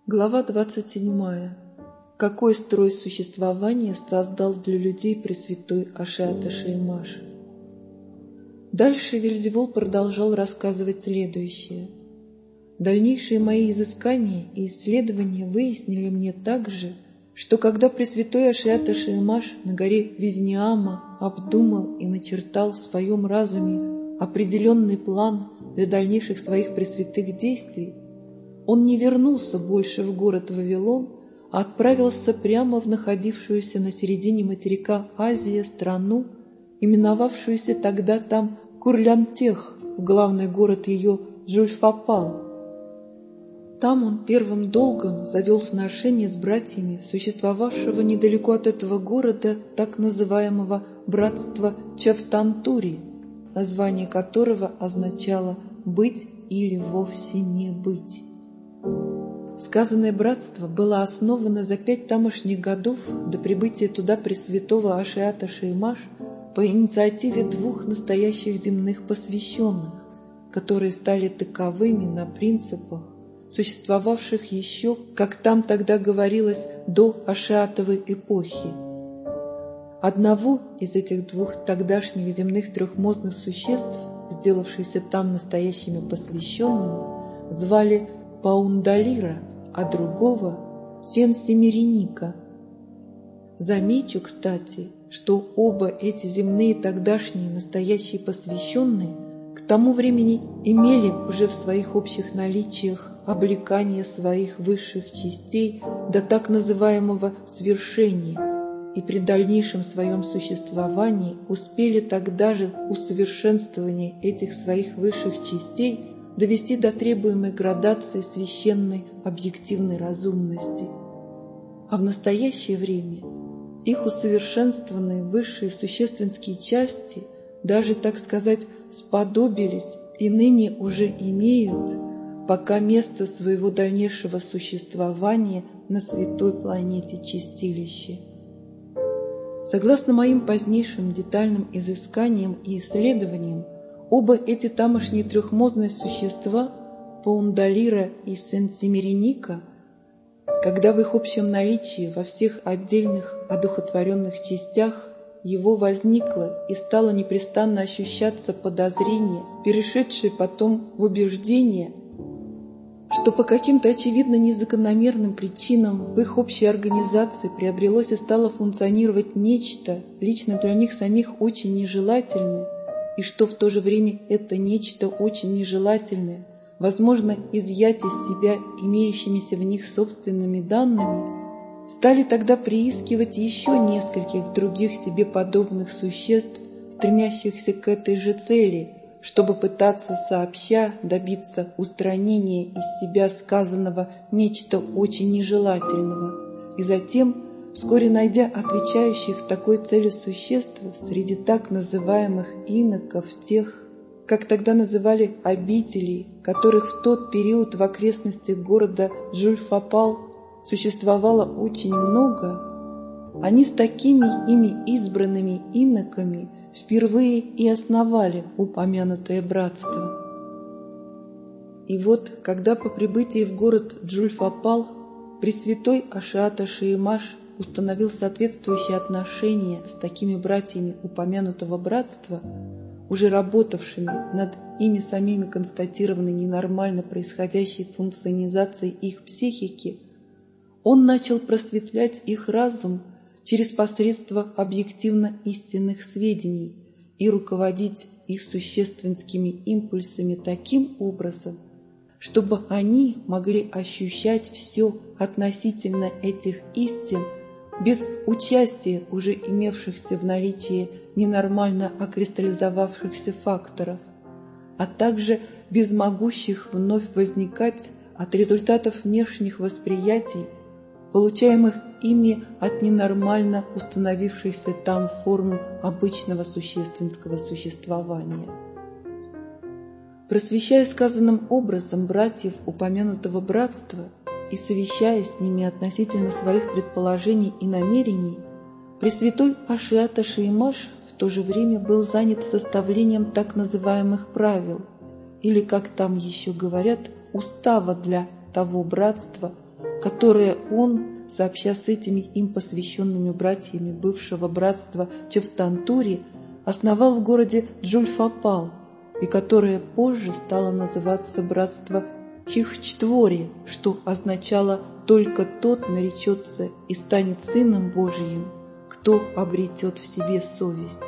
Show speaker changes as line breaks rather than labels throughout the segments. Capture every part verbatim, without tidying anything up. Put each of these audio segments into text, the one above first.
Глава двадцать седьмая. Какой строй существования создал для людей Пресвятой Ашиата Шеймаш? Дальше Вельзевул продолжал рассказывать следующее. Дальнейшие мои изыскания и исследования выяснили мне также, что когда Пресвятой Ашиата Шеймаш на горе Визниама обдумал и начертал в своем разуме определенный план для дальнейших своих пресвятых действий, он не вернулся больше в город Вавилон, а отправился прямо в находившуюся на середине материка Азия страну, именовавшуюся тогда там Курлян-Тех, в главный город ее Джульфапал. Там он первым долгом завел сношение с братьями существовавшего недалеко от этого города так называемого братства Чавтантури, название которого означало «быть» или «вовсе не быть». Сказанное братство было основано за пять тамошних годов до прибытия туда Пресвятого Ашиата Шеймаш по инициативе двух настоящих земных посвященных, которые стали таковыми на принципах, существовавших еще, как там тогда говорилось, до Ашиатовой эпохи. Одного из этих двух тогдашних земных трехмозных существ, сделавшихся там настоящими посвященными, звали Паундалира, а другого — Сенсимириника. Замечу, кстати, что оба эти земные тогдашние настоящие посвященные к тому времени имели уже в своих общих наличиях облекание своих высших частей до так называемого свершения, и при дальнейшем своем существовании успели тогда же усовершенствование этих своих высших частей довести до требуемой градации священной объективной разумности. А в настоящее время их усовершенствованные высшие существенские части даже, так сказать, сподобились и ныне уже имеют пока место своего дальнейшего существования на святой планете Чистилище. Согласно моим позднейшим детальным изысканиям и исследованиям, оба эти тамошние трехмозные существа, Паундалира и Сенсимириника, когда в их общем наличии во всех отдельных одухотворенных частях его возникло и стало непрестанно ощущаться подозрение, перешедшее потом в убеждение, что по каким-то очевидно незакономерным причинам в их общей организации приобрелось и стало функционировать нечто, лично для них самих очень нежелательное, и что в то же время это нечто очень нежелательное возможно изъять из себя имеющимися в них собственными данными, стали тогда приискивать еще нескольких других себе подобных существ, стремящихся к этой же цели, чтобы пытаться сообща добиться устранения из себя сказанного нечто очень нежелательного, и затем, вскоре найдя отвечающих такой цели существ среди так называемых иноков, тех, как тогда называли обителей, которых в тот период в окрестностях города Джульфапал существовало очень много, они с такими ими избранными иноками впервые и основали упомянутое братство. И вот, когда по прибытии в город Джульфапал Пресвятой Ашиата Шеймаш установил соответствующие отношения с такими братьями упомянутого братства, уже работавшими над ими самими констатированной ненормально происходящей функционизацией их психики, он начал просветлять их разум через посредство объективно истинных сведений и руководить их существенскими импульсами таким образом, чтобы они могли ощущать все относительно этих истин без участия уже имевшихся в наличии ненормально окристаллизовавшихся факторов, а также без могущих вновь возникать от результатов внешних восприятий, получаемых ими от ненормально установившейся там форм обычного существенского существования. Просвещая сказанным образом братьев упомянутого братства и совещаясь с ними относительно своих предположений и намерений, Пресвятой Ашиата Шеймаш в то же время был занят составлением так называемых правил, или, как там еще говорят, устава для того братства, которое он, сообща с этими им посвященными братьями бывшего братства Чевтантури, основал в городе Джульфапал, и которое позже стало называться братство Хихчтвори, что означало «только тот наречется и станет сыном Божиим, кто обретет в себе совесть».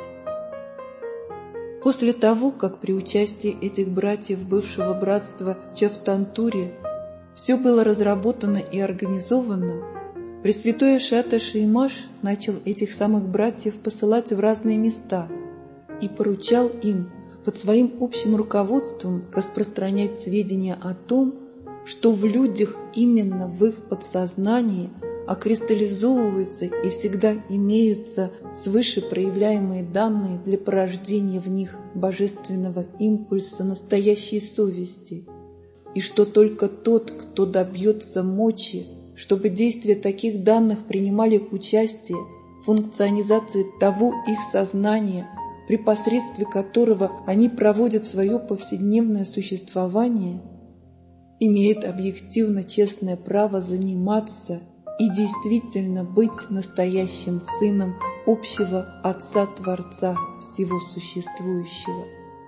После того, как при участии этих братьев бывшего братства Чевтантури все было разработано и организовано, Пресвятой Ашиата Шеймаш начал этих самых братьев посылать в разные места и поручал им под своим общим руководством распространять сведения о том, что в людях именно в их подсознании окристаллизовываются и всегда имеются свыше проявляемые данные для порождения в них божественного импульса настоящей совести, и что только тот, кто добьется мочи, чтобы действия таких данных принимали участие в функционизации того их сознания, при посредстве которого они проводят свое повседневное существование, имеет объективно честное право заниматься и действительно быть настоящим сыном общего Отца-Творца всего существующего.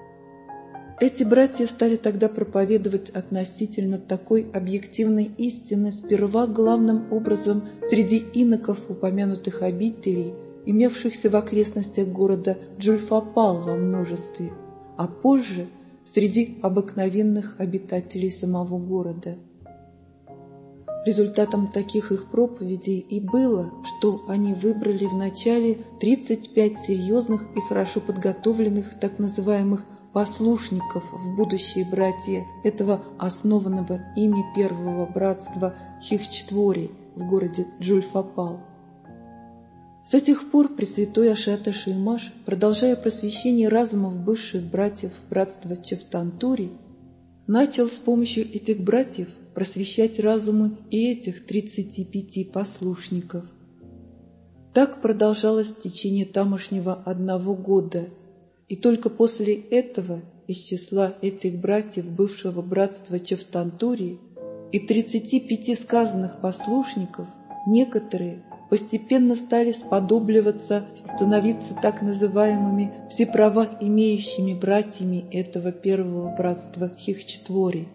Эти братья стали тогда проповедовать относительно такой объективной истины сперва главным образом среди иноков упомянутых обителей, имевшихся в окрестностях города Джульфапал во множестве, а позже среди обыкновенных обитателей самого города. Результатом таких их проповедей и было, что они выбрали вначале тридцать пять серьезных и хорошо подготовленных так называемых послушников в будущие братья этого основанного ими первого братства Хихчтвори в городе Джульфапал. С этих пор Пресвятой Ашиата Шеймаш, продолжая просвещение разумов бывших братьев братства Чевтантури, начал с помощью этих братьев просвещать разумы и этих тридцати пяти послушников. Так продолжалось в течение тамошнего одного года, и только после этого из числа этих братьев бывшего братства Чевтантури и тридцати пяти сказанных послушников некоторые постепенно стали сподобливаться становиться так называемыми всеправа имеющими братьями этого первого братства Хихчтвори.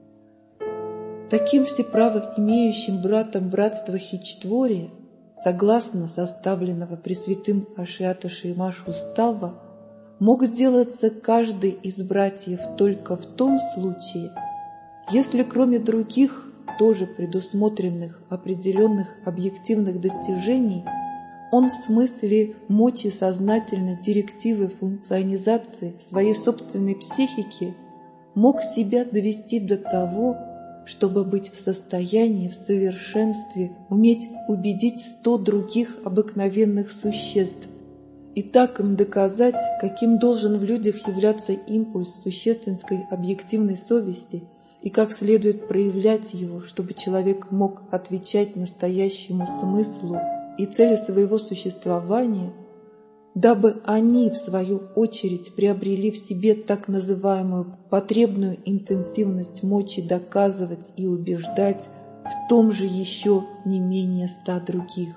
Таким всеправо имеющим братом братства Хихчтвори, согласно составленного Пресвятым Ашиата Шеймаш устава, мог сделаться каждый из братьев только в том случае, если кроме других, тоже предусмотренных определенных объективных достижений, он в смысле мочи сознательной директивы функционизации своей собственной психики мог себя довести до того, чтобы быть в состоянии в совершенстве уметь убедить сто других обыкновенных существ, и так им доказать, каким должен в людях являться импульс существенской объективной совести и как следует проявлять его, чтобы человек мог отвечать настоящему смыслу и цели своего существования, дабы они, в свою очередь, приобрели в себе так называемую потребную интенсивность мочи доказывать и убеждать в том же еще не менее ста других.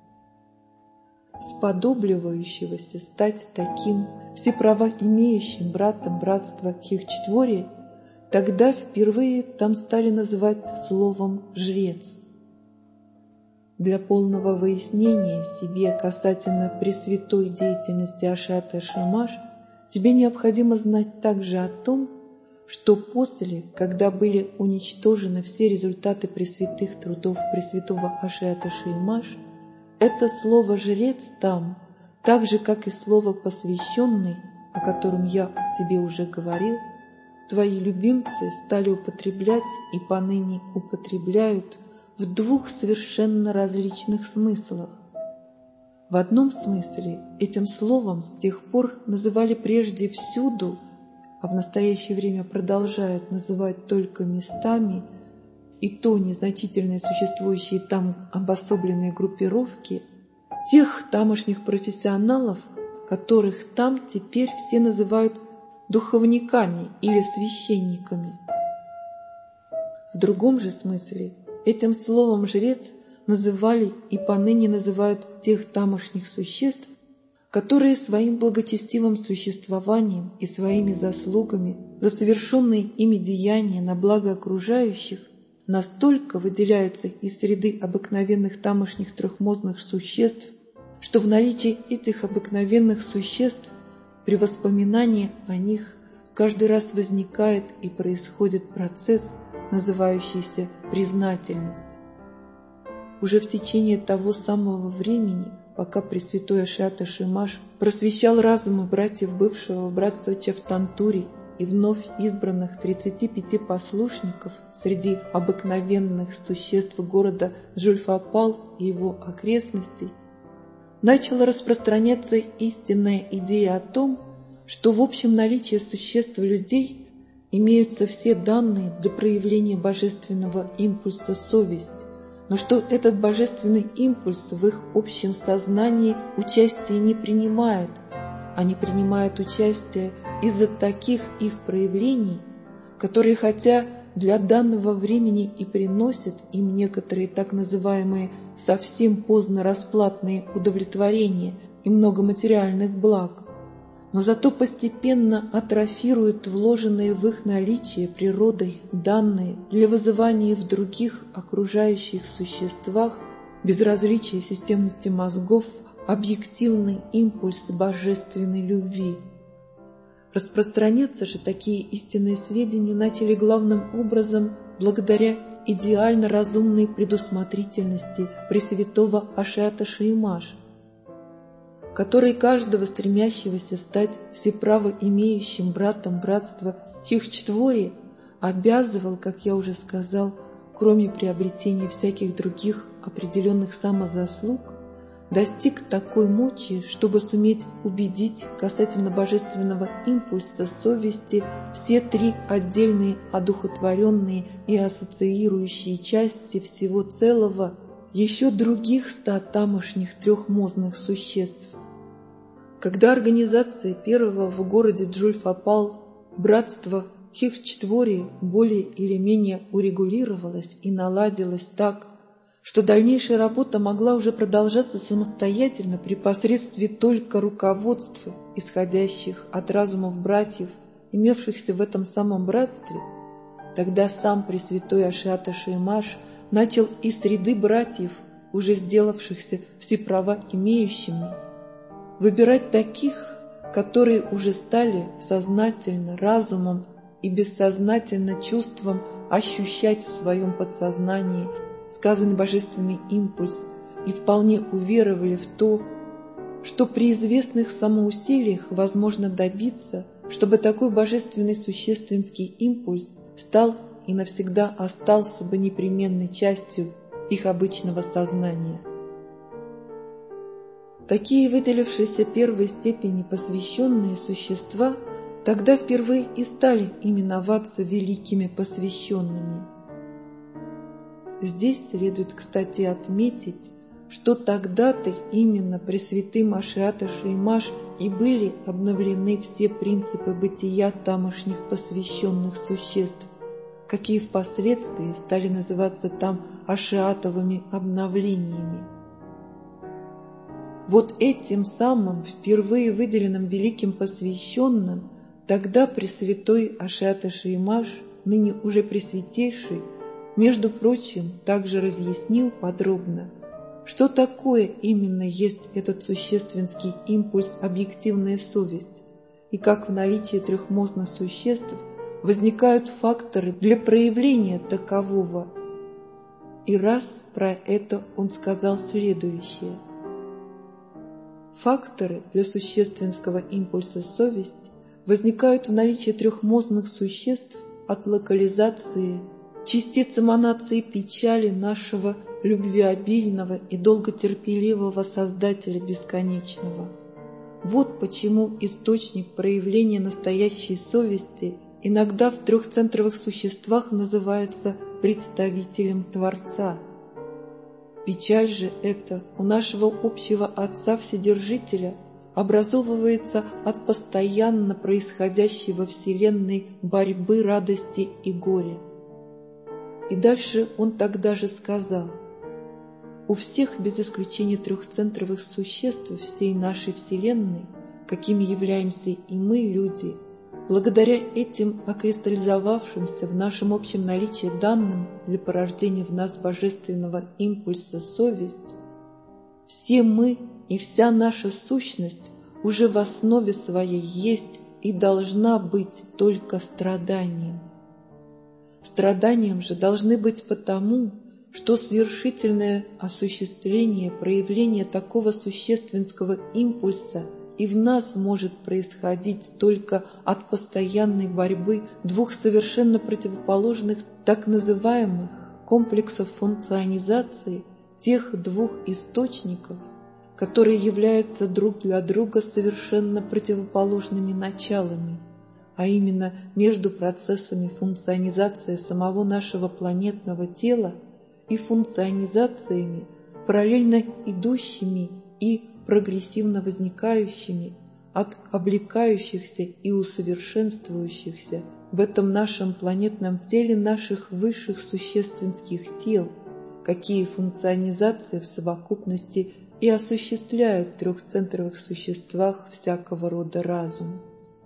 Сподобливающегося стать таким всеправа имеющим братом братства Хихчтвори тогда впервые там стали называть словом «жрец». Для полного выяснения себе касательно пресвятой деятельности Ашиата Шеймаш тебе необходимо знать также о том, что после, когда были уничтожены все результаты пресвятых трудов пресвятого Ашиата Шеймаш, это слово «жрец» там, так же, как и слово «посвященный», о котором я тебе уже говорил, твои любимцы стали употреблять и поныне употребляют в двух совершенно различных смыслах. В одном смысле этим словом с тех пор называли прежде всюду, а в настоящее время продолжают называть только местами, и то незначительные существующие там обособленные группировки, тех тамошних профессионалов, которых там теперь все называют духовниками или священниками. В другом же смысле этим словом «жрец» называли и поныне называют тех тамошних существ, которые своим благочестивым существованием и своими заслугами за совершенные ими деяния на благо окружающих настолько выделяются из среды обыкновенных тамошних трехмозных существ, что в наличии этих обыкновенных существ при воспоминании о них каждый раз возникает и происходит процесс, называющийся признательность. Уже в течение того самого времени, пока Пресвятой Ашиата Шимаш просвещал разумы братьев бывшего братства Чавтантури и вновь избранных тридцати пяти послушников среди обыкновенных существ города Джульфапал и его окрестностей, начала распространяться истинная идея о том, что в общем наличии существ людей имеются все данные для проявления божественного импульса совесть, но что этот божественный импульс в их общем сознании участие не принимает, а не принимает участие из-за таких их проявлений, которые хотя для данного времени и приносят им некоторые так называемые совсем поздно расплатные удовлетворения и много материальных благ, но зато постепенно атрофируют вложенные в их наличие природой данные для вызывания в других окружающих существах без различия системности мозгов объективный импульс божественной любви. Распространяться же такие истинные сведения начали главным образом благодаря идеально разумной предусмотрительности Пресвятого Ашиата Шимаш, который каждого стремящегося стать всеправо имеющим братом братства Хихчтвори обязывал, как я уже сказал, кроме приобретения всяких других определенных самозаслуг, достиг такой мочи, чтобы суметь убедить касательно божественного импульса совести все три отдельные одухотворенные и ассоциирующие части всего целого еще других ста тамошних трехмозных существ. Когда организация первого в городе Джульфапал братства Хихчтвори более или менее урегулировалась и наладилась так, что дальнейшая работа могла уже продолжаться самостоятельно при посредстве только руководства, исходящих от разумов братьев, имевшихся в этом самом братстве, тогда сам Пресвятой Ашиата Шимаш начал из среды братьев, уже сделавшихся всеправа имеющими, выбирать таких, которые уже стали сознательно разумом и бессознательно чувством ощущать в своем подсознании сказанный божественный импульс и вполне уверовали в то, что при известных самоусилиях возможно добиться, чтобы такой божественный существенский импульс стал и навсегда остался бы непременной частью их обычного сознания. Такие выделившиеся первой степени посвященные существа тогда впервые и стали именоваться великими посвященными. Здесь следует, кстати, отметить, что тогда-то именно Пресвятым Ашиата Шимаш и были обновлены все принципы бытия тамошних посвященных существ, какие впоследствии стали называться там ашиатовыми обновлениями. Вот этим самым впервые выделенным великим посвященным тогда Пресвятой Ашиата Шимаш, ныне уже Пресвятейший, между прочим, также разъяснил подробно, что такое именно есть этот существенский импульс объективная совесть, и как в наличии трехмозных существ возникают факторы для проявления такового. И раз про это он сказал следующее. Факторы для существенского импульса совесть возникают в наличии трехмозных существ от локализации частиц эманации печали нашего любвеобильного и долготерпеливого Создателя Бесконечного. Вот почему источник проявления настоящей совести иногда в трехцентровых существах называется представителем Творца. Печаль же эта у нашего общего Отца-Вседержителя образовывается от постоянно происходящей во Вселенной борьбы радости и горя. И дальше он тогда же сказал: у всех без исключения трехцентровых существ всей нашей Вселенной, какими являемся и мы, люди, благодаря этим окристаллизовавшимся в нашем общем наличии данным для порождения в нас божественного импульса совесть, все мы и вся наша сущность уже в основе своей есть и должна быть только страданием. Страданием же должны быть потому, что свершительное осуществление, проявление такого существенского импульса и в нас может происходить только от постоянной борьбы двух совершенно противоположных так называемых комплексов функционизации, тех двух источников, которые являются друг для друга совершенно противоположными началами, а именно между процессами функционизации самого нашего планетного тела и функционизациями, параллельно идущими и прогрессивно возникающими от облекающихся и усовершенствующихся в этом нашем планетном теле наших высших существенских тел, какие функционизации в совокупности и осуществляют в трехцентровых существах всякого рода разум.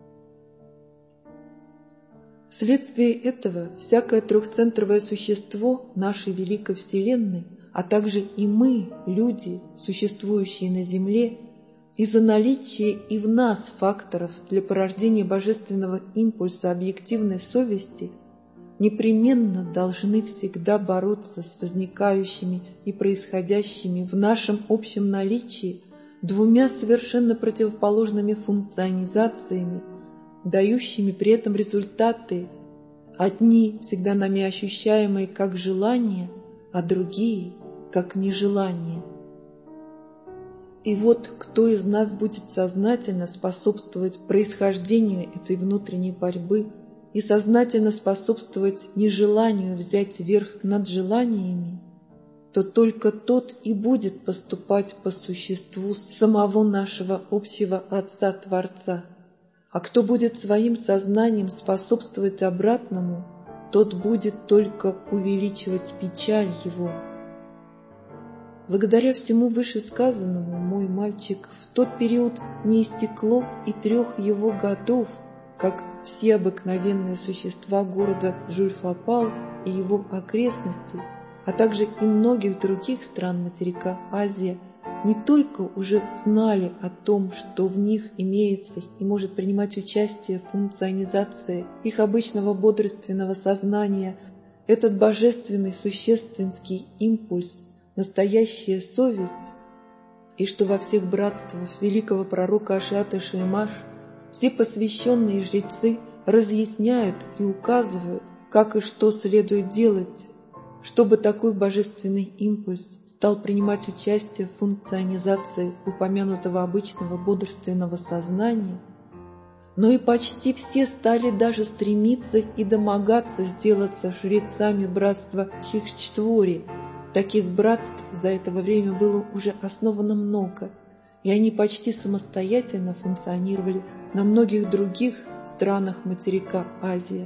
Вследствие этого всякое трехцентровое существо нашей великой Вселенной, а также и мы, люди, существующие на Земле, из-за наличия и в нас факторов для порождения божественного импульса объективной совести, непременно должны всегда бороться с возникающими и происходящими в нашем общем наличии двумя совершенно противоположными функционизациями, дающими при этом результаты, одни всегда нами ощущаемые как желание, а другие как нежелание. И вот кто из нас будет сознательно способствовать происхождению этой внутренней борьбы и сознательно способствовать нежеланию взять верх над желаниями, то только тот и будет поступать по существу самого нашего общего Отца-Творца. А кто будет своим сознанием способствовать обратному, тот будет только увеличивать печаль его. Благодаря всему вышесказанному, мой мальчик, в тот период не истекло и трех его годов, как все обыкновенные существа города Джульфапал и его окрестностей, а также и многих других стран материка Азия, не только уже знали о том, что в них имеется и может принимать участие в функционизации их обычного бодрственного сознания, этот божественный существенский импульс, настоящая совесть, и что во всех братствах великого пророка Ашиата Шеймаш все посвященные жрецы разъясняют и указывают, как и что следует делать, чтобы такой божественный импульс стал принимать участие в функционизации упомянутого обычного бодрственного сознания, но и почти все стали даже стремиться и домогаться сделаться жрецами братства Хикчтвори. Таких братств за это время было уже основано много, и они почти самостоятельно функционировали на многих других странах материка Азия.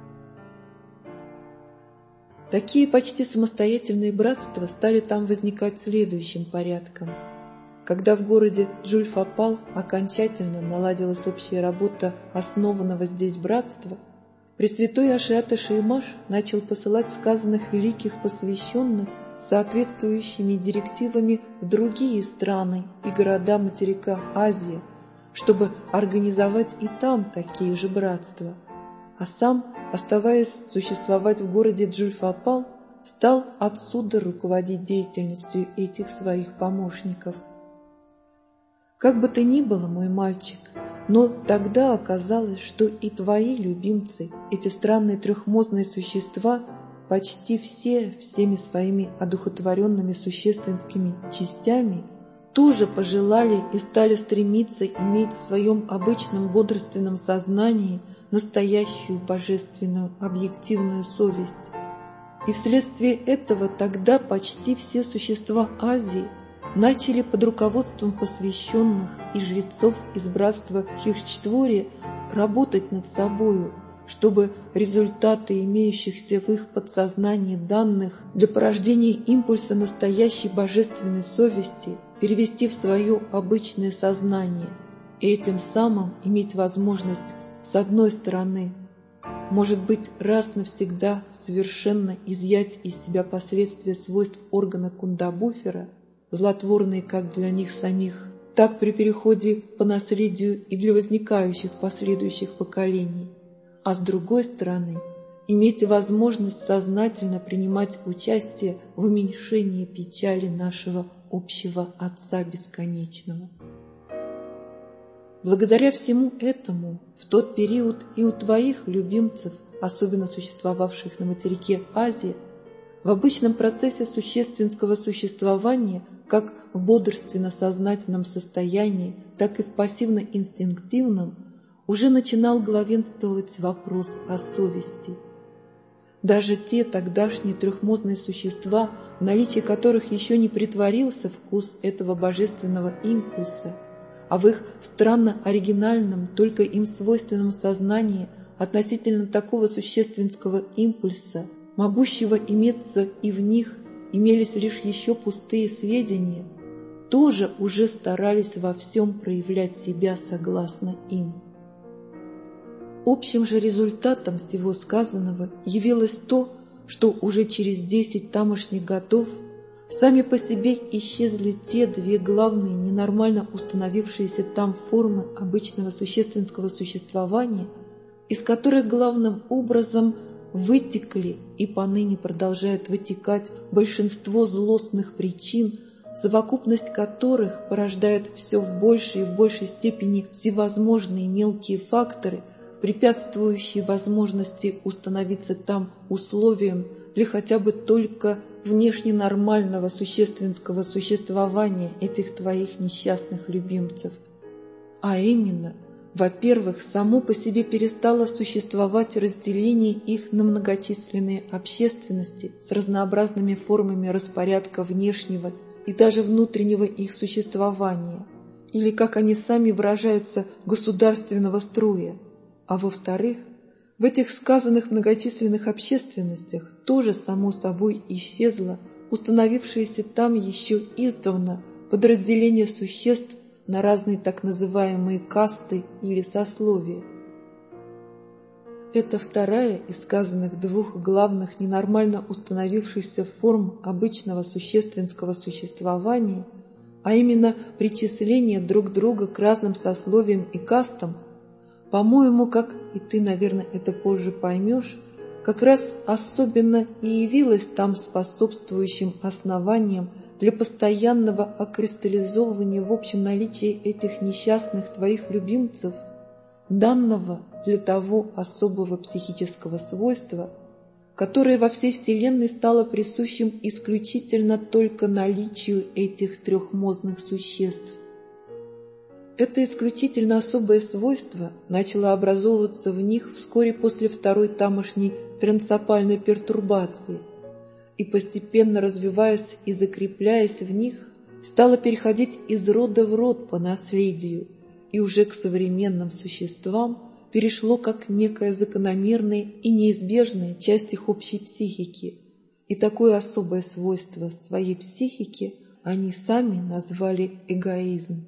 Такие почти самостоятельные братства стали там возникать следующим порядком. Когда в городе Джульфапал окончательно наладилась общая работа основанного здесь братства, Пресвятой Ашиата Шеймаш начал посылать сказанных великих посвященных соответствующими директивами в другие страны и города материка Азия, чтобы организовать и там такие же братства, а сам, оставаясь существовать в городе Джульфапал, стал отсюда руководить деятельностью этих своих помощников. Как бы то ни было, мой мальчик, но тогда оказалось, что и твои любимцы, эти странные трехмозные существа, почти все, всеми своими одухотворенными существенскими частями, тоже пожелали и стали стремиться иметь в своем обычном бодрственном сознании настоящую божественную объективную совесть. И вследствие этого тогда почти все существа Азии начали под руководством посвященных и жрецов из братства Хикчтвори работать над собою, чтобы результаты имеющихся в их подсознании данных для порождения импульса настоящей божественной совести перевести в свое обычное сознание и этим самым иметь возможность, с одной стороны, может быть, раз навсегда совершенно изъять из себя последствия свойств органа Кундабуфера, злотворные как для них самих, так при переходе по наследию и для возникающих последующих поколений, а с другой стороны, иметь возможность сознательно принимать участие в уменьшении печали нашего общего Отца Бесконечного. Благодаря всему этому, в тот период и у твоих любимцев, особенно существовавших на материке Азии, в обычном процессе существенского существования, как в бодрственно-сознательном состоянии, так и в пассивно-инстинктивном, уже начинал главенствовать вопрос о совести. Даже те тогдашние трехмозные существа, в наличии которых еще не претворился вкус этого божественного импульса, а в их странно оригинальном, только им свойственном сознании относительно такого существенского импульса, могущего иметься и в них, имелись лишь еще пустые сведения, тоже уже старались во всем проявлять себя согласно им. Общим же результатом всего сказанного явилось то, что уже через десять тамошних годов сами по себе исчезли те две главные ненормально установившиеся там формы обычного существенского существования, из которых главным образом вытекли и поныне продолжает вытекать большинство злостных причин, совокупность которых порождает все в большей и в большей степени всевозможные мелкие факторы, препятствующие возможности установиться там условиям для хотя бы только внешне нормального существенского существования этих твоих несчастных любимцев. А именно, во-первых, само по себе перестало существовать разделение их на многочисленные общественности с разнообразными формами распорядка внешнего и даже внутреннего их существования, или, как они сами выражаются, государственного строя. А во-вторых, в этих сказанных многочисленных общественностях тоже само собой исчезло установившееся там еще издавна подразделение существ на разные так называемые касты или сословия. Это вторая из сказанных двух главных ненормально установившихся форм обычного существенского существования, а именно причисление друг друга к разным сословиям и кастам, по-моему, как и ты, наверное, это позже поймешь, как раз особенно и явилось там способствующим основанием для постоянного окристаллизовывания в общем наличии этих несчастных твоих любимцев, данного для того особого психического свойства, которое во всей Вселенной стало присущим исключительно только наличию этих трехмозных существ. Это исключительно особое свойство начало образовываться в них вскоре после второй тамошней трансопальной пертурбации и, постепенно развиваясь и закрепляясь в них, стало переходить из рода в род по наследию и уже к современным существам перешло как некая закономерная и неизбежная часть их общей психики, и такое особое свойство своей психики они сами назвали эгоизм.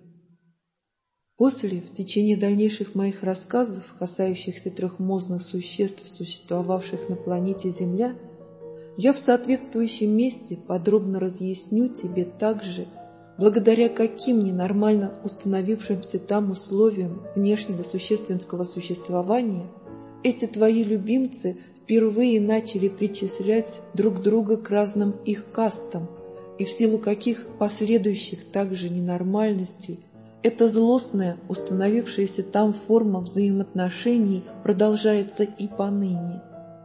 После, в течение дальнейших моих рассказов, касающихся трехмозных существ, существовавших на планете Земля, я в соответствующем месте подробно разъясню тебе также, благодаря каким ненормально установившимся там условиям внешнего существенского существования эти твои любимцы впервые начали причислять друг друга к разным их кастам, и в силу каких последующих также ненормальностей эта злостная, установившаяся там форма взаимоотношений продолжается и поныне.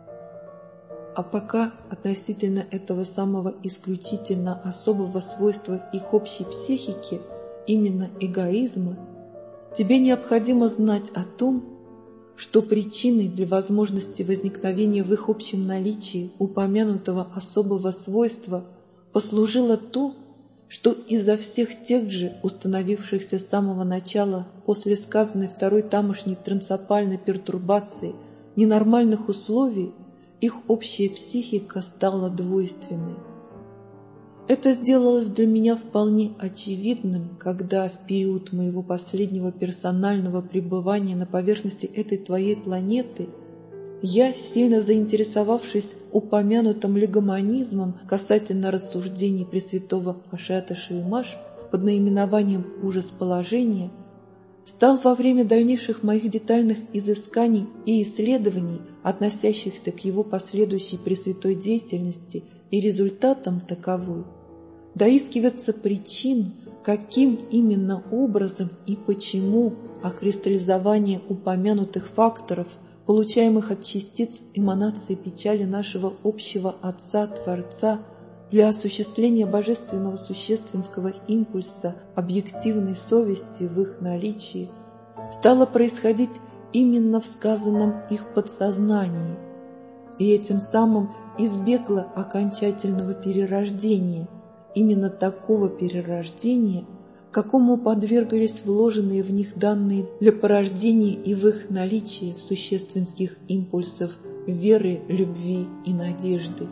А пока относительно этого самого исключительно особого свойства их общей психики, именно эгоизма, тебе необходимо знать о том, что причиной для возможности возникновения в их общем наличии упомянутого особого свойства послужило то, что из-за всех тех же установившихся с самого начала после сказанной второй тамошней трансопальной пертурбации ненормальных условий их общая психика стала двойственной. Это сделалось для меня вполне очевидным, когда в период моего последнего персонального пребывания на поверхности этой твоей планеты я, сильно заинтересовавшись упомянутым легомонизмом касательно рассуждений Пресвятого Ашиата Шиимаш под наименованием «Ужас положения», стал во время дальнейших моих детальных изысканий и исследований, относящихся к его последующей пресвятой деятельности и результатам таковой, доискиваться причин, каким именно образом и почему окристаллизование упомянутых факторов, получаемых от частиц эманации печали нашего общего Отца-Творца, для осуществления божественного существенского импульса объективной совести в их наличии, стало происходить именно в сказанном их подсознании, и этим самым избегло окончательного перерождения, именно такого перерождения, какому подвергались вложенные в них данные для порождения и в их наличии существенских импульсов веры, любви и надежды.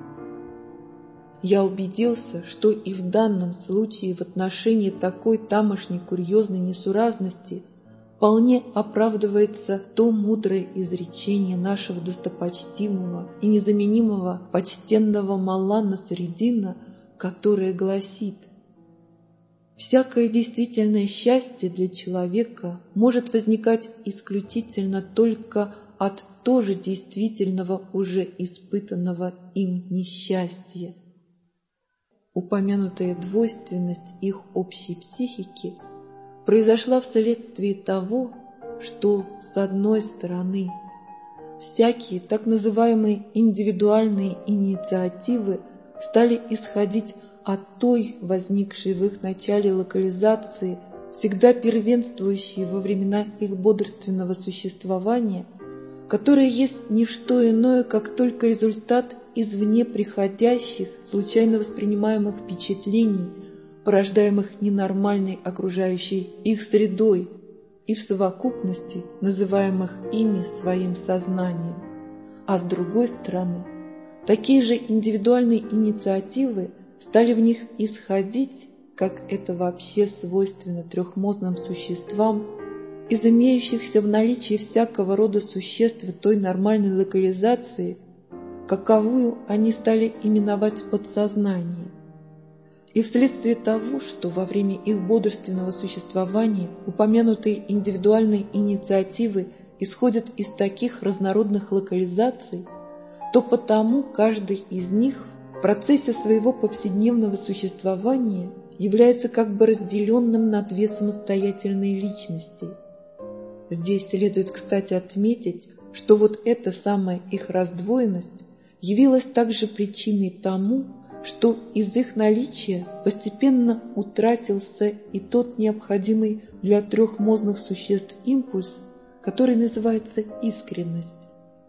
Я убедился, что и в данном случае в отношении такой тамошней курьезной несуразности вполне оправдывается то мудрое изречение нашего достопочтимого и незаменимого почтенного Мавлана Насреддина, которое гласит: «Всякое действительное счастье для человека может возникать исключительно только от тоже действительного уже испытанного им несчастья». Упомянутая двойственность их общей психики произошла вследствие того, что, с одной стороны, всякие так называемые индивидуальные инициативы стали исходить от той, возникшей в их начале локализации, всегда первенствующей во времена их бодрственного существования, которая есть не что иное, как только результат извне приходящих, случайно воспринимаемых впечатлений, порождаемых ненормальной окружающей их средой и в совокупности называемых ими своим сознанием. А с другой стороны, такие же индивидуальные инициативы стали в них исходить, как это вообще свойственно трехмозным существам, из имеющихся в наличии всякого рода существ той нормальной локализации, каковую они стали именовать подсознанием. И вследствие того, что во время их бодрственного существования упомянутые индивидуальные инициативы исходят из таких разнородных локализаций, то потому каждый из них в процессе своего повседневного существования является как бы разделенным на две самостоятельные личности. Здесь следует, кстати, отметить, что вот эта самая их раздвоенность явилась также причиной тому, что из их наличия постепенно утратился и тот необходимый для трехмозных существ импульс, который называется искренность.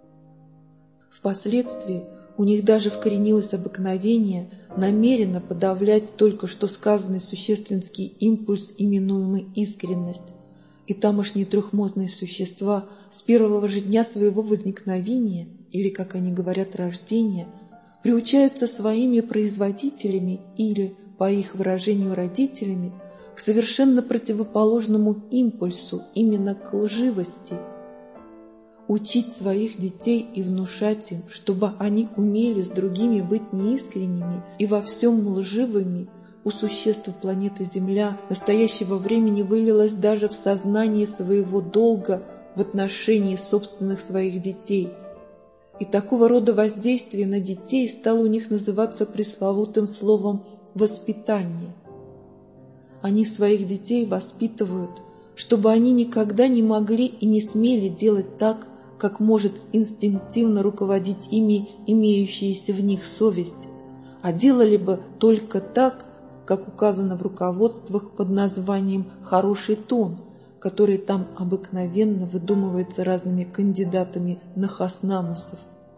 Впоследствии у них даже вкоренилось обыкновение намеренно подавлять только что сказанный существенский импульс, именуемый искренность, и тамошние трехмозные существа с первого же дня своего возникновения, или, как они говорят, рождения, приучаются своими производителями или, по их выражению, родителями, к совершенно противоположному импульсу, именно к лживости. Учить своих детей и внушать им, чтобы они умели с другими быть неискренними и во всем лживыми, у существ планеты Земля настоящего времени вылилось даже в сознание своего долга в отношении собственных своих детей. И такого рода воздействие на детей стало у них называться пресловутым словом «воспитание». Они своих детей воспитывают, чтобы они никогда не могли и не смели делать так, как может инстинктивно руководить ими имеющаяся в них совесть, а делали бы только так, как указано в руководствах под названием «хороший тон», который там обыкновенно выдумывается разными кандидатами на хаснамусов.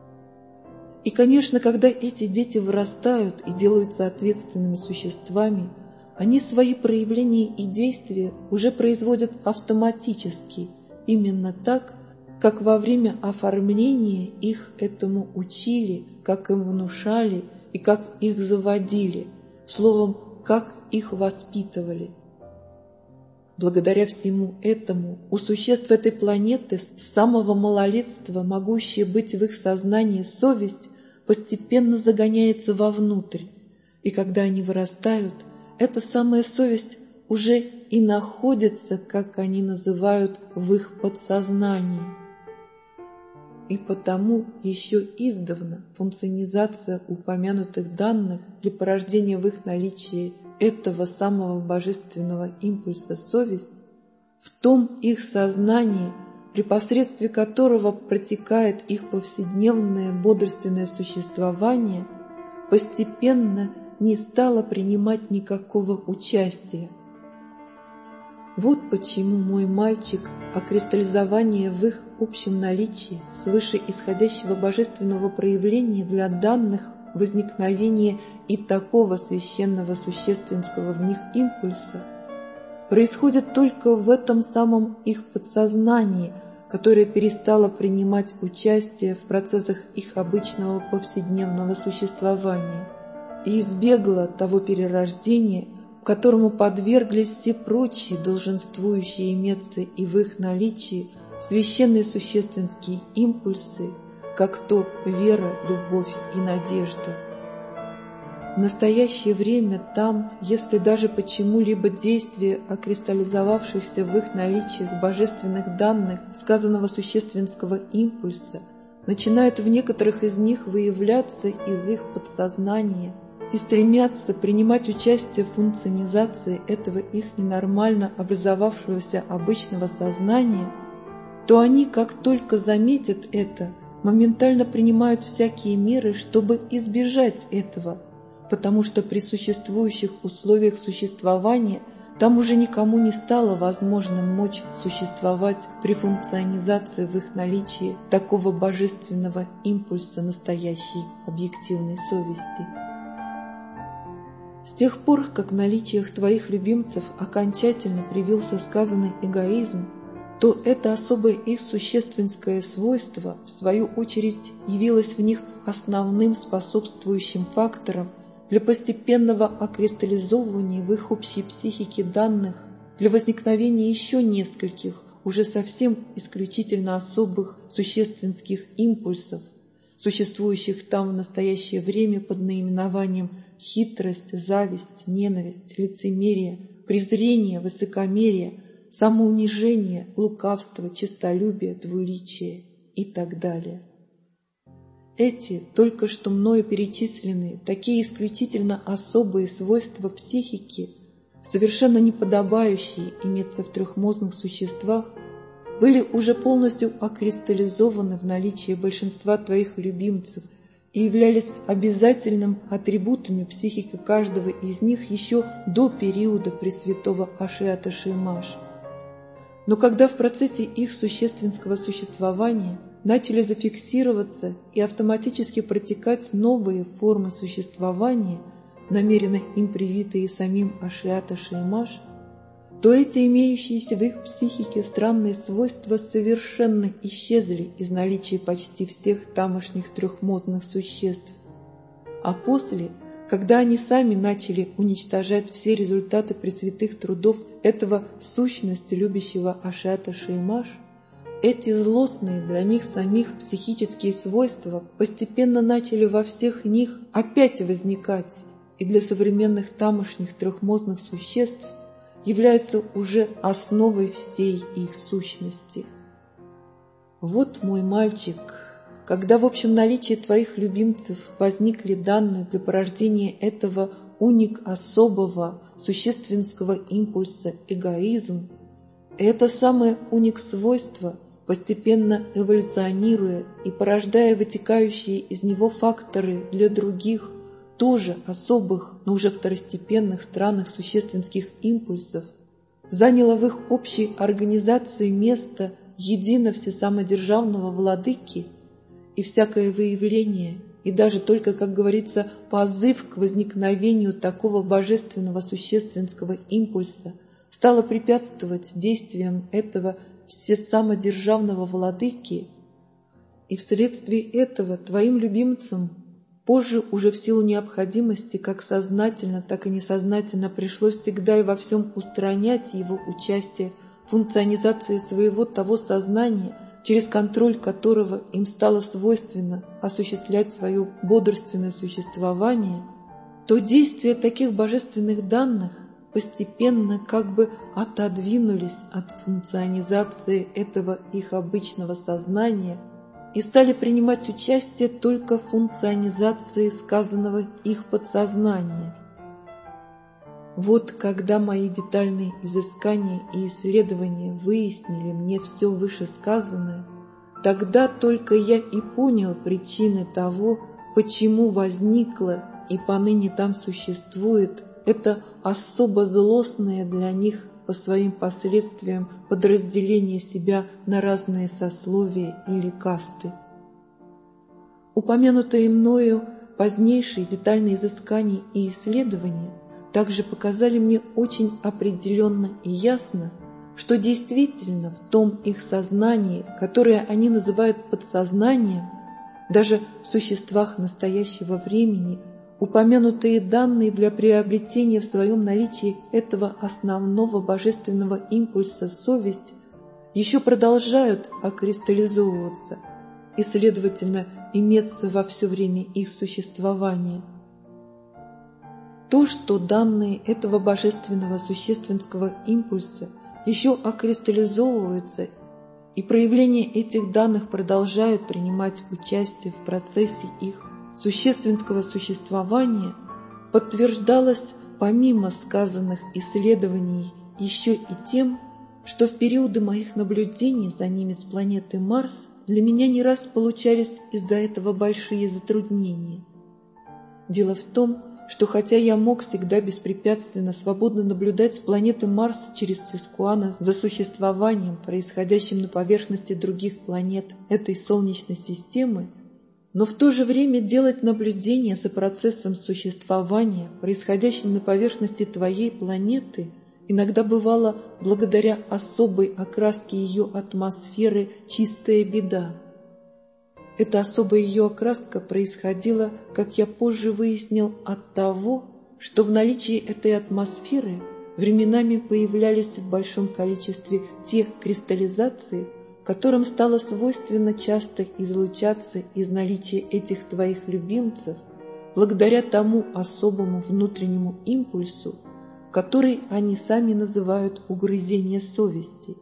И, конечно, когда эти дети вырастают и делаются ответственными существами, они свои проявления и действия уже производят автоматически, именно так, как во время оформления их этому учили, как им внушали и как их заводили, словом, как их воспитывали. Благодаря всему этому у существ этой планеты с самого малолетства могущая быть в их сознании совесть постепенно загоняется вовнутрь, и когда они вырастают, эта самая совесть уже и находится, как они называют, в их подсознании. И потому еще издавна функционизация упомянутых данных для порождения в их наличии этого самого божественного импульса совесть в том их сознании, при посредстве которого протекает их повседневное бодрственное существование, постепенно не стала принимать никакого участия. Вот почему мой мальчик о кристаллизовании в их общем наличии свыше исходящего божественного проявления для данных возникновения и такого священного существенского в них импульса происходит только в этом самом их подсознании, которое перестало принимать участие в процессах их обычного повседневного существования и избегло того перерождения, которому подверглись все прочие долженствующие иметься и в их наличии священные существенские импульсы, как то вера, любовь и надежда. В настоящее время там, если даже почему-либо действие окристаллизовавшихся в их наличиях божественных данных сказанного существенского импульса начинает в некоторых из них выявляться из их подсознания и стремятся принимать участие в функционизации этого их ненормально образовавшегося обычного сознания, то они, как только заметят это, моментально принимают всякие меры, чтобы избежать этого, потому что при существующих условиях существования там уже никому не стало возможным мочь существовать при функционизации в их наличии такого божественного импульса настоящей объективной совести. С тех пор, как в наличиях твоих любимцев окончательно привился сказанный эгоизм, то это особое их существенское свойство, в свою очередь, явилось в них основным способствующим фактором для постепенного окристаллизовывания в их общей психике данных, для возникновения еще нескольких, уже совсем исключительно особых существенских импульсов, существующих там в настоящее время под наименованием хитрость, зависть, ненависть, лицемерие, презрение, высокомерие, самоунижение, лукавство, честолюбие, двуличие и так далее. Эти, только что мною перечисленные, такие исключительно особые свойства психики, совершенно неподобающие иметься в трехмозных существах, были уже полностью окристаллизованы в наличии большинства твоих любимцев и являлись обязательным атрибутами психики каждого из них еще до периода Пресвятого Ашиата Шеймаш. Но когда в процессе их существенского существования начали зафиксироваться и автоматически протекать новые формы существования, намеренно им привитые самим Ашиата Шеймаш, то эти имеющиеся в их психике странные свойства совершенно исчезли из наличия почти всех тамошних трехмозных существ. А после, когда они сами начали уничтожать все результаты пресвятых трудов этого сущности любящего Ашиата Шеймаш, эти злостные для них самих психические свойства постепенно начали во всех них опять возникать, и для современных тамошних трехмозных существ являются уже основой всей их сущности. Вот, мой мальчик, когда в общем наличии твоих любимцев возникли данные для порождения этого уник особого существенского импульса эгоизм, это самое уник свойство, постепенно эволюционируя и порождая вытекающие из него факторы для других, тоже особых, но уже второстепенных странных существенских импульсов, заняло в их общей организации место едино всесамодержавного владыки, и всякое выявление, и даже только, как говорится, позыв к возникновению такого божественного существенского импульса стало препятствовать действиям этого всесамодержавного владыки, и вследствие этого твоим любимцам позже уже в силу необходимости как сознательно, так и несознательно пришлось всегда и во всем устранять его участие в функционизации своего того сознания, через контроль которого им стало свойственно осуществлять свое бодрственное существование, то действия таких божественных данных постепенно как бы отодвинулись от функционизации этого их обычного сознания и стали принимать участие только в функционизации сказанного их подсознания. Вот когда мои детальные изыскания и исследования выяснили мне все вышесказанное, тогда только я и понял причины того, почему возникло и поныне там существует это особо злостное для них по своим последствиям подразделение себя на разные сословия или касты. Упомянутые мною позднейшие детальные изыскания и исследования также показали мне очень определенно и ясно, что действительно в том их сознании, которое они называют подсознанием, даже в существах настоящего времени, упомянутые данные для приобретения в своем наличии этого основного божественного импульса совесть еще продолжают окристаллизовываться и, следовательно, иметься во все время их существования. То, что данные этого божественного существенского импульса еще окристаллизовываются, и проявления этих данных продолжают принимать участие в процессе их существенского существования, подтверждалось помимо сказанных исследований еще и тем, что в периоды моих наблюдений за ними с планеты Марс для меня не раз получались из-за этого большие затруднения. Дело в том, что хотя я мог всегда беспрепятственно свободно наблюдать с планеты Марс через Цискуана за существованием, происходящим на поверхности других планет этой Солнечной системы, но в то же время делать наблюдения за процессом существования, происходящим на поверхности твоей планеты, иногда бывало благодаря особой окраске ее атмосферы чистая беда. Эта особая ее окраска происходила, как я позже выяснил, от того, что в наличии этой атмосферы временами появлялись в большом количестве те кристаллизации, которым стало свойственно часто излучаться из наличия этих твоих любимцев, благодаря тому особому внутреннему импульсу, который они сами называют угрызение совести.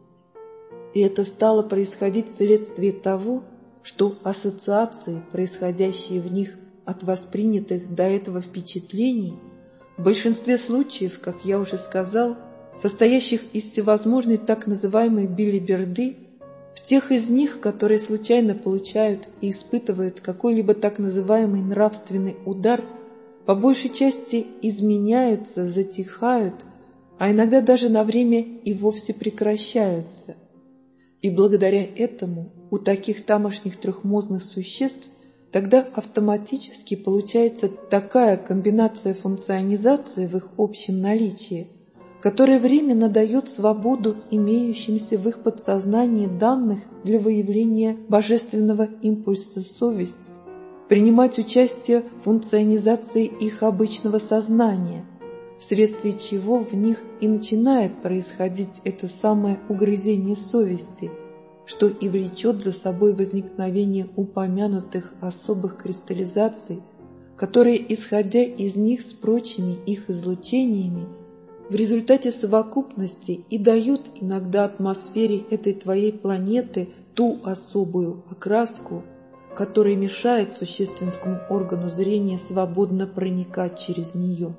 И это стало происходить вследствие того, что ассоциации, происходящие в них от воспринятых до этого впечатлений, в большинстве случаев, как я уже сказал, состоящих из всевозможной так называемой билиберды, в тех из них, которые случайно получают и испытывают какой-либо так называемый нравственный удар, по большей части изменяются, затихают, а иногда даже на время и вовсе прекращаются. И благодаря этому у таких тамошних трехмозных существ тогда автоматически получается такая комбинация функционизации в их общем наличии, которая временно дает свободу имеющимся в их подсознании данных для выявления божественного импульса совести, принимать участие в функционизации их обычного сознания, вследствие чего в них и начинает происходить это самое угрызение совести, что и влечет за собой возникновение упомянутых особых кристаллизаций, которые, исходя из них с прочими их излучениями, в результате совокупности и дают иногда атмосфере этой твоей планеты ту особую окраску, которая мешает существенному органу зрения свободно проникать через нее.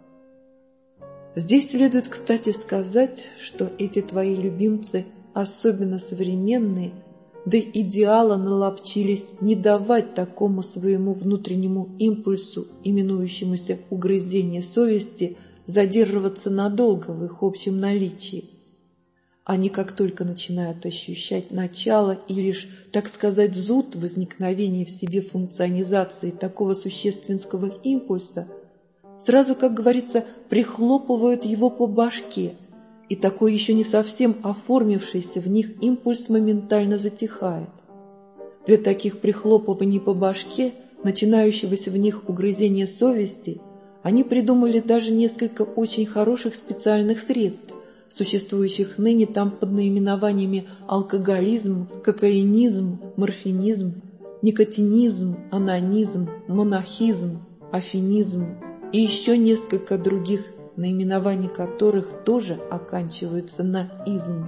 Здесь следует, кстати, сказать, что эти твои любимцы, особенно современные, до идеала наловчились не давать такому своему внутреннему импульсу, именующемуся угрызение совести, задерживаться надолго в их общем наличии. Они как только начинают ощущать начало и лишь, так сказать, зуд возникновения в себе функционизации такого существенского импульса, сразу, как говорится, прихлопывают его по башке и такой еще не совсем оформившийся в них импульс моментально затихает. Для таких прихлопываний по башке, начинающегося в них угрызения совести, они придумали даже несколько очень хороших специальных средств, существующих ныне там под наименованиями алкоголизм, кокаинизм, морфинизм, никотинизм, анонизм, монахизм, афинизм и еще несколько других, наименования которых тоже оканчиваются на «изм».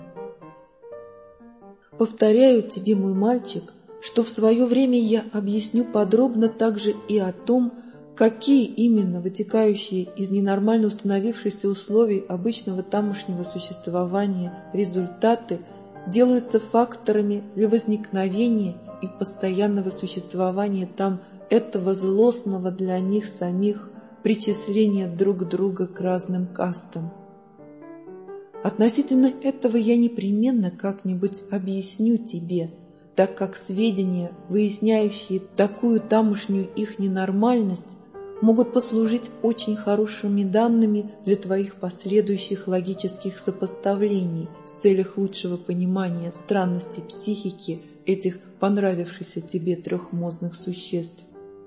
Повторяю тебе, мой мальчик, что в свое время я объясню подробно также и о том, какие именно вытекающие из ненормально установившихся условий обычного тамошнего существования результаты делаются факторами для возникновения и постоянного существования там этого злостного для них самих причисления друг друга к разным кастам. Относительно этого я непременно как-нибудь объясню тебе, так как сведения, выясняющие такую тамошнюю их ненормальность, могут послужить очень хорошими данными для твоих последующих логических сопоставлений в целях лучшего понимания странностей психики этих понравившихся тебе трехмозных существ.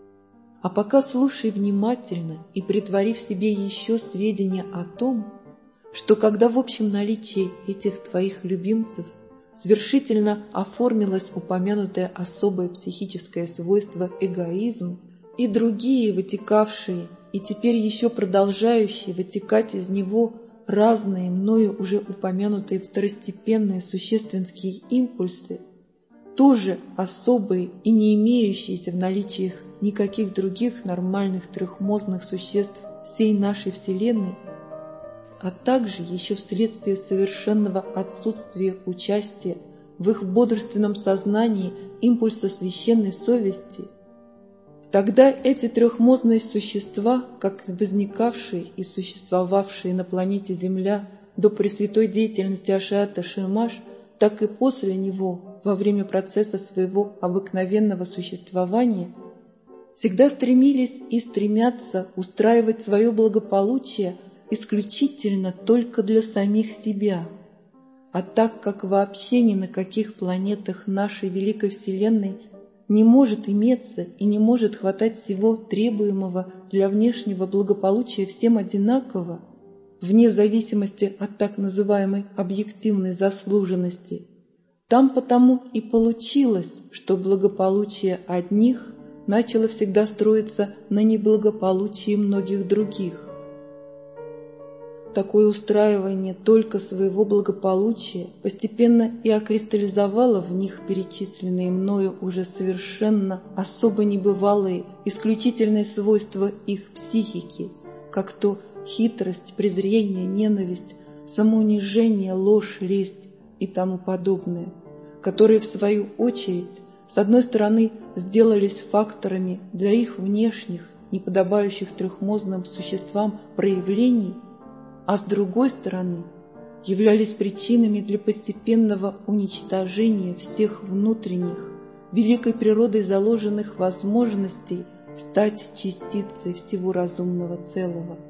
А пока слушай внимательно и притвори в себе еще сведения о том, что когда в общем наличии этих твоих любимцев свершительно оформилось упомянутое особое психическое свойство эгоизм и другие вытекавшие и теперь еще продолжающие вытекать из него разные мною уже упомянутые второстепенные существенские импульсы, тоже особые и не имеющиеся в наличиях никаких других нормальных трехмозных существ всей нашей Вселенной, а также еще вследствие совершенного отсутствия участия в их бодрственном сознании импульса священной совести, тогда эти трехмозные существа, как возникавшие и существовавшие на планете Земля до пресвятой деятельности Ашиата Шеймаш, так и после него, во время процесса своего обыкновенного существования, всегда стремились и стремятся устраивать свое благополучие исключительно только для самих себя. А так как вообще ни на каких планетах нашей великой Вселенной не может иметься и не может хватать всего требуемого для внешнего благополучия всем одинаково, вне зависимости от так называемой объективной заслуженности, там потому и получилось, что благополучие одних начало всегда строиться на неблагополучии многих других. Такое устраивание только своего благополучия постепенно и окристаллизовало в них перечисленные мною уже совершенно особо небывалые, исключительные свойства их психики, как то хитрость, презрение, ненависть, самоунижение, ложь, лесть и тому подобное, которые в свою очередь, с одной стороны, сделались факторами для их внешних, неподобающих трехмозным существам проявлений, а с другой стороны являлись причинами для постепенного уничтожения всех внутренних, великой природой заложенных возможностей стать частицей всего разумного целого.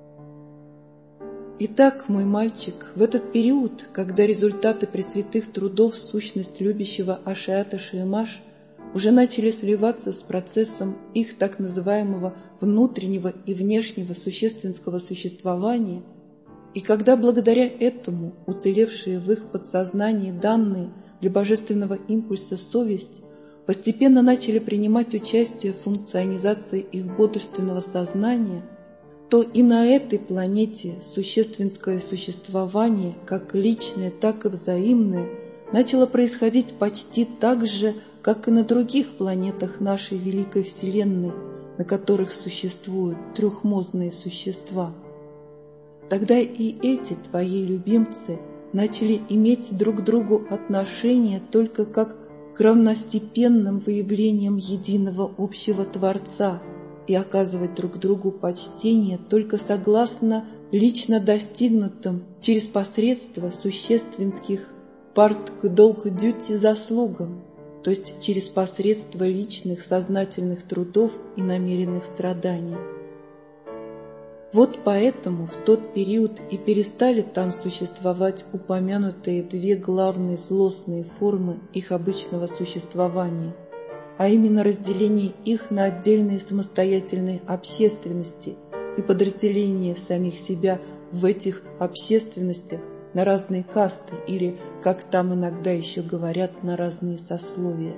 Итак, мой мальчик, в этот период, когда результаты пресвятых трудов сущность любящего Ашиата Шеймаш уже начали сливаться с процессом их так называемого внутреннего и внешнего существенского существования, и когда благодаря этому уцелевшие в их подсознании данные для божественного импульса совесть постепенно начали принимать участие в функционизации их бодрственного сознания, то и на этой планете существенское существование, как личное, так и взаимное, начало происходить почти так же, как и на других планетах нашей великой Вселенной, на которых существуют трехмозные существа. Тогда и эти твои любимцы начали иметь друг к другу отношения только как к равностепенным выявлениям единого общего Творца и оказывать друг другу почтение только согласно лично достигнутым через посредство существенских парт-долг-дюти заслугам, то есть через посредство личных сознательных трудов и намеренных страданий. Вот поэтому в тот период и перестали там существовать упомянутые две главные злостные формы их обычного существования, а именно разделение их на отдельные самостоятельные общественности и подразделение самих себя в этих общественностях на разные касты или, как там иногда еще говорят, на разные сословия.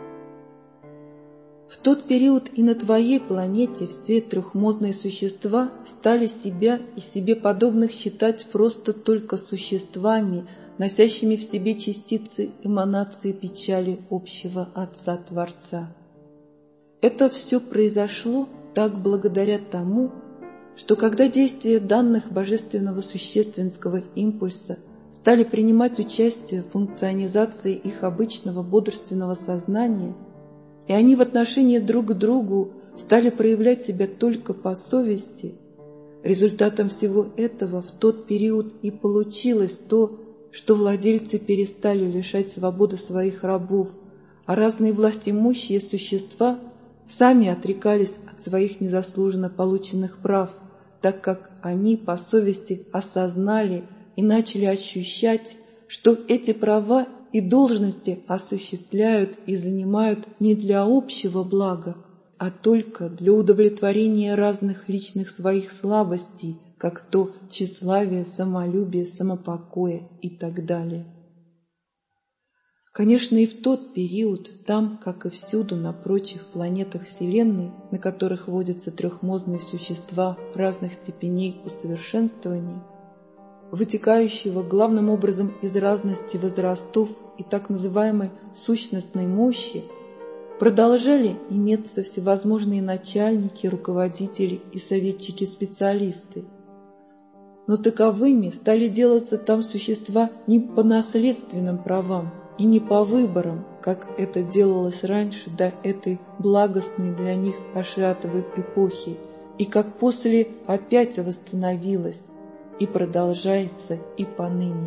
В тот период и на твоей планете все трехмозные существа стали себя и себе подобных считать просто только существами, носящими в себе частицы эманации печали общего Отца-Творца. Это все произошло так благодаря тому, что когда действия данных божественного существенского импульса стали принимать участие в функционизации их обычного бодрственного сознания, и они в отношении друг к другу стали проявлять себя только по совести, результатом всего этого в тот период и получилось то, что владельцы перестали лишать свободы своих рабов, а разные властимущие существа сами отрекались от своих незаслуженно полученных прав, так как они по совести осознали и начали ощущать, что эти права и должности осуществляют и занимают не для общего блага, а только для удовлетворения разных личных своих слабостей, как то тщеславие, самолюбие, самопокоя и так далее. Конечно, и в тот период, там, как и всюду на прочих планетах Вселенной, на которых водятся трехмозные существа разных степеней усовершенствования, вытекающего главным образом из разности возрастов и так называемой сущностной мощи, продолжали иметься всевозможные начальники, руководители и советчики-специалисты. Но таковыми стали делаться там существа не по наследственным правам и не по выборам, как это делалось раньше до этой благостной для них ашиатовой эпохи, и как после опять восстановилось, и продолжается и поныне.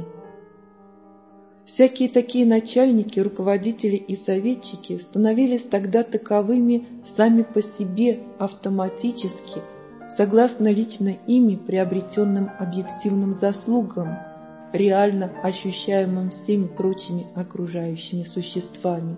Всякие такие начальники, руководители и советчики становились тогда таковыми сами по себе автоматически, согласно лично ими приобретенным объективным заслугам, реально ощущаемым всеми прочими окружающими существами.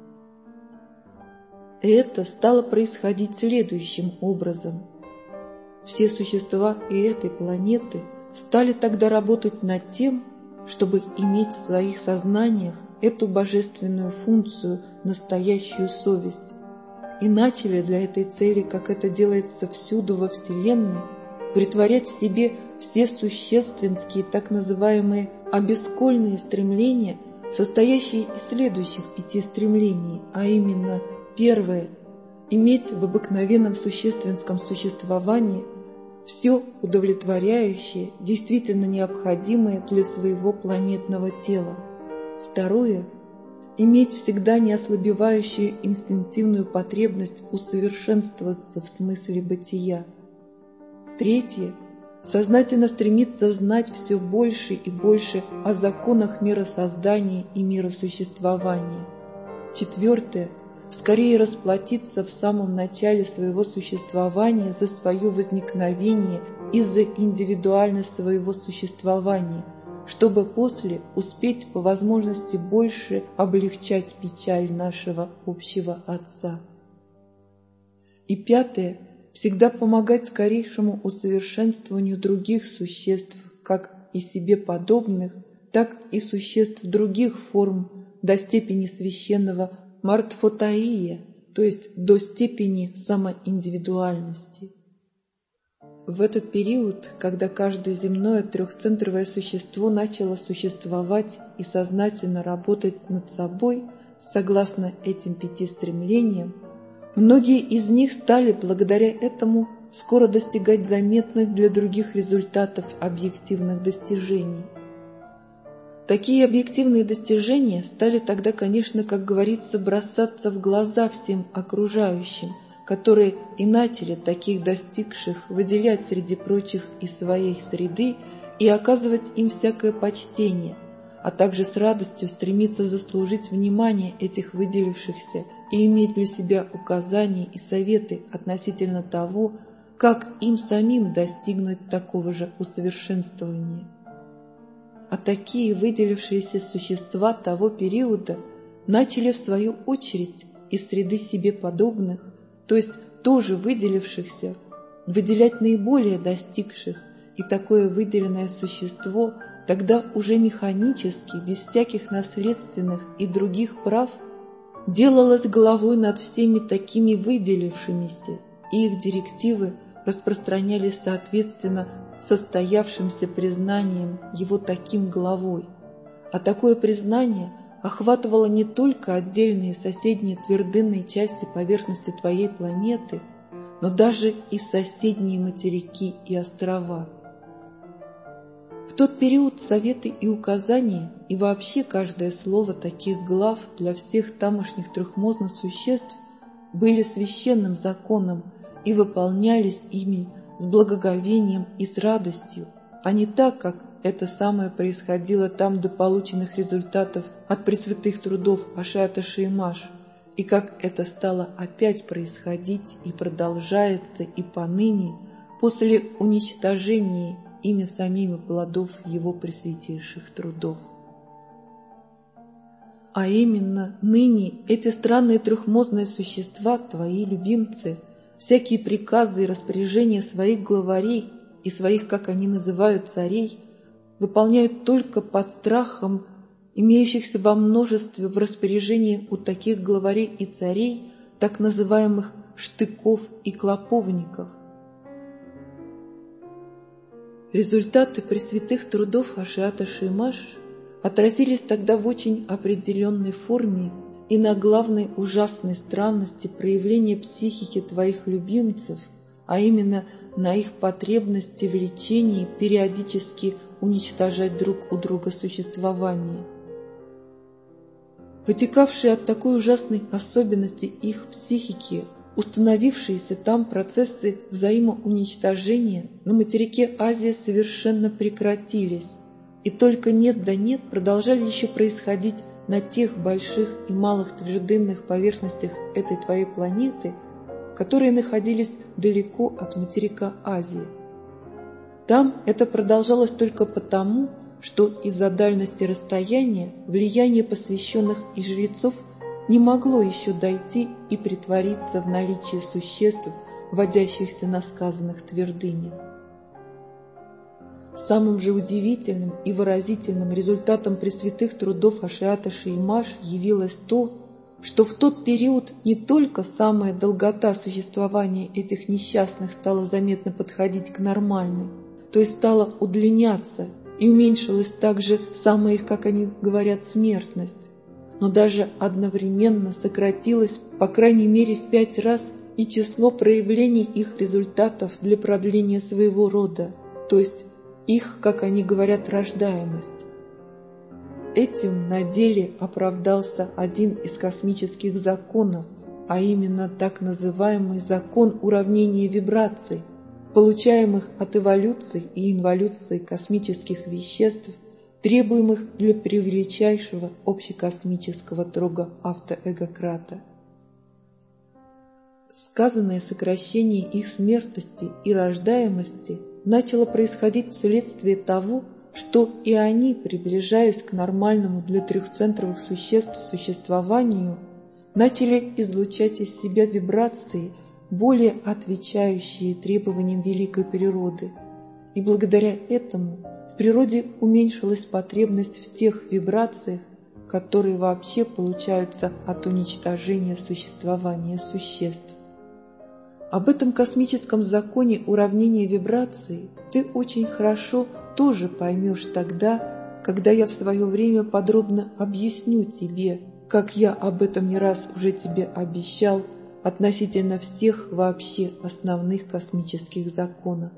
И это стало происходить следующим образом. Все существа и этой планеты стали тогда работать над тем, чтобы иметь в своих сознаниях эту божественную функцию, настоящую совесть, и начали для этой цели, как это делается всюду во Вселенной, претворять в себе все существенские так называемые обескольные стремления, состоящие из следующих пяти стремлений, а именно первое – иметь в обыкновенном существенском существовании все удовлетворяющее, действительно необходимое для своего планетного тела. Второе – иметь всегда неослабевающую инстинктивную потребность усовершенствоваться в смысле бытия. Третье – сознательно стремиться знать все больше и больше о законах миросоздания и миросуществования. Четвертое – скорее расплатиться в самом начале своего существования за свое возникновение и за индивидуальность своего существования, чтобы после успеть по возможности больше облегчать печаль нашего общего Отца. И пятое – всегда помогать скорейшему усовершенствованию других существ, как и себе подобных, так и существ других форм до степени священного мартфотаия, то есть до степени самоиндивидуальности. В этот период, когда каждое земное трехцентровое существо начало существовать и сознательно работать над собой, согласно этим пяти стремлениям, многие из них стали благодаря этому скоро достигать заметных для других результатов объективных достижений. Такие объективные достижения стали тогда, конечно, как говорится, бросаться в глаза всем окружающим, которые и начали таких достигших выделять среди прочих из своей среды и оказывать им всякое почтение, а также с радостью стремиться заслужить внимание этих выделившихся и иметь для себя указания и советы относительно того, как им самим достигнуть такого же усовершенствования. А такие выделившиеся существа того периода начали в свою очередь из среды себе подобных, то есть тоже выделившихся, выделять наиболее достигших, и такое выделенное существо тогда уже механически, без всяких наследственных и других прав, делалось главой над всеми такими выделившимися, и их директивы распространялись соответственно состоявшимся признанием его таким главой. А такое признание охватывало не только отдельные соседние твердынные части поверхности твоей планеты, но даже и соседние материки и острова. В тот период советы и указания и вообще каждое слово таких глав для всех тамошних трехмозных существ были священным законом и выполнялись ими с благоговением и с радостью, а не так, как это самое происходило там до полученных результатов от пресвятых трудов Ашиата Шеймаш, и как это стало опять происходить и продолжается и поныне после уничтожения ими самими плодов его пресвятейших трудов. А именно, ныне эти странные трехмозные существа, твои любимцы, всякие приказы и распоряжения своих главарей и своих, как они называют, царей, выполняют только под страхом имеющихся во множестве в распоряжении у таких главарей и царей так называемых штыков и клоповников. Результаты пресвятых трудов Ашиата Шеймаш отразились тогда в очень определенной форме и на главной ужасной странности проявления психики твоих любимцев, а именно на их потребности в лечении периодически уничтожать друг у друга существование. Вытекавшие от такой ужасной особенности их психики, установившиеся там процессы взаимоуничтожения на материке Азия совершенно прекратились, и только нет да нет продолжали еще происходить на тех больших и малых твердынных поверхностях этой твоей планеты, которые находились далеко от материка Азии. Там это продолжалось только потому, что из-за дальности расстояния влияние посвященных и жрецов не могло еще дойти и притвориться в наличии существ, водящихся на сказанных твердынях. Самым же удивительным и выразительным результатом пресвятых трудов Ашиата Шеймаш явилось то, что в тот период не только самая долгота существования этих несчастных стала заметно подходить к нормальной, то есть стала удлиняться, и уменьшилась также самая их, как они говорят, смертность, но даже одновременно сократилось, по крайней мере, в пять раз и число проявлений их результатов для продления своего рода, то есть их, как они говорят, рождаемость. Этим на деле оправдался один из космических законов, а именно так называемый закон уравнения вибраций, получаемых от эволюции и инволюции космических веществ, требуемых для превеличайшего общекосмического трога автоэгократа. Сказанное сокращение их смертности и рождаемости начало происходить вследствие того, что и они, приближаясь к нормальному для трехцентровых существ существованию, начали излучать из себя вибрации, более отвечающие требованиям великой природы, и благодаря этому в природе уменьшилась потребность в тех вибрациях, которые вообще получаются от уничтожения существования существ. Об этом космическом законе уравнения вибраций ты очень хорошо тоже поймешь тогда, когда я в свое время подробно объясню тебе, как я об этом не раз уже тебе обещал, относительно всех вообще основных космических законов.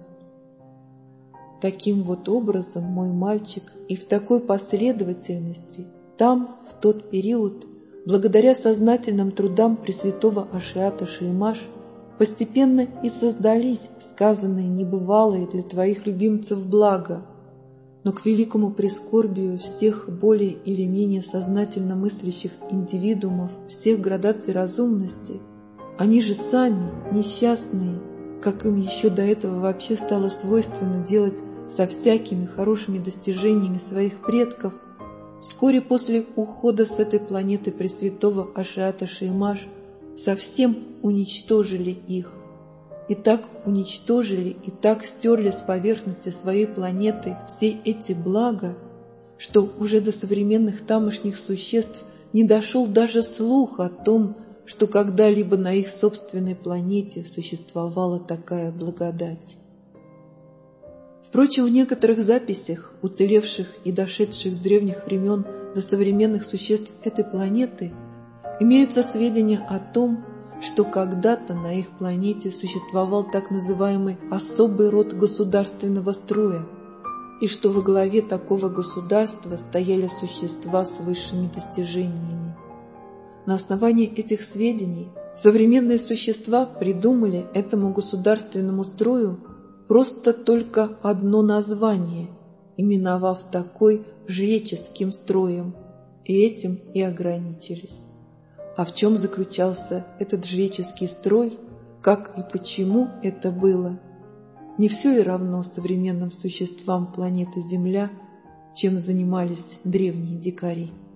Таким вот образом, мой мальчик, и в такой последовательности, там, в тот период, благодаря сознательным трудам Пресвятого Ашиата Шеймаш, постепенно и создались сказанные небывалые для твоих любимцев блага, но к великому прискорбию всех более или менее сознательно мыслящих индивидуумов всех градаций разумности, они же сами, несчастные, как им еще до этого вообще стало свойственно делать со всякими хорошими достижениями своих предков, вскоре после ухода с этой планеты Пресвятого Ашиата Шеймаш совсем уничтожили их. И так уничтожили, и так стерли с поверхности своей планеты все эти блага, что уже до современных тамошних существ не дошел даже слух о том, что когда-либо на их собственной планете существовала такая благодать. Впрочем, в некоторых записях, уцелевших и дошедших с древних времен до современных существ этой планеты, имеются сведения о том, что когда-то на их планете существовал так называемый особый род государственного строя, и что во главе такого государства стояли существа с высшими достижениями. На основании этих сведений современные существа придумали этому государственному строю просто только одно название, именовав такой жреческим строем, и этим и ограничились. А в чем заключался этот жреческий строй, как и почему это было, не все ли равно современным существам планеты Земля, чем занимались древние дикари?